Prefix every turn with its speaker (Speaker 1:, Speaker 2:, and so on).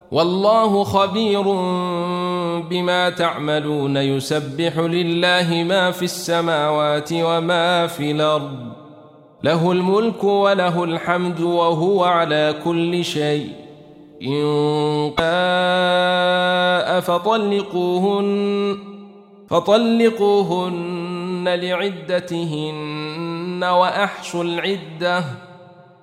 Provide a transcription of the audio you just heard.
Speaker 1: والله خبير بما تعملون يسبح لله ما في السماوات وما في الأرض له الملك وله الحمد وهو على كل شيء إن شاء فطلقوهن لعدتهن وأحصوا العدة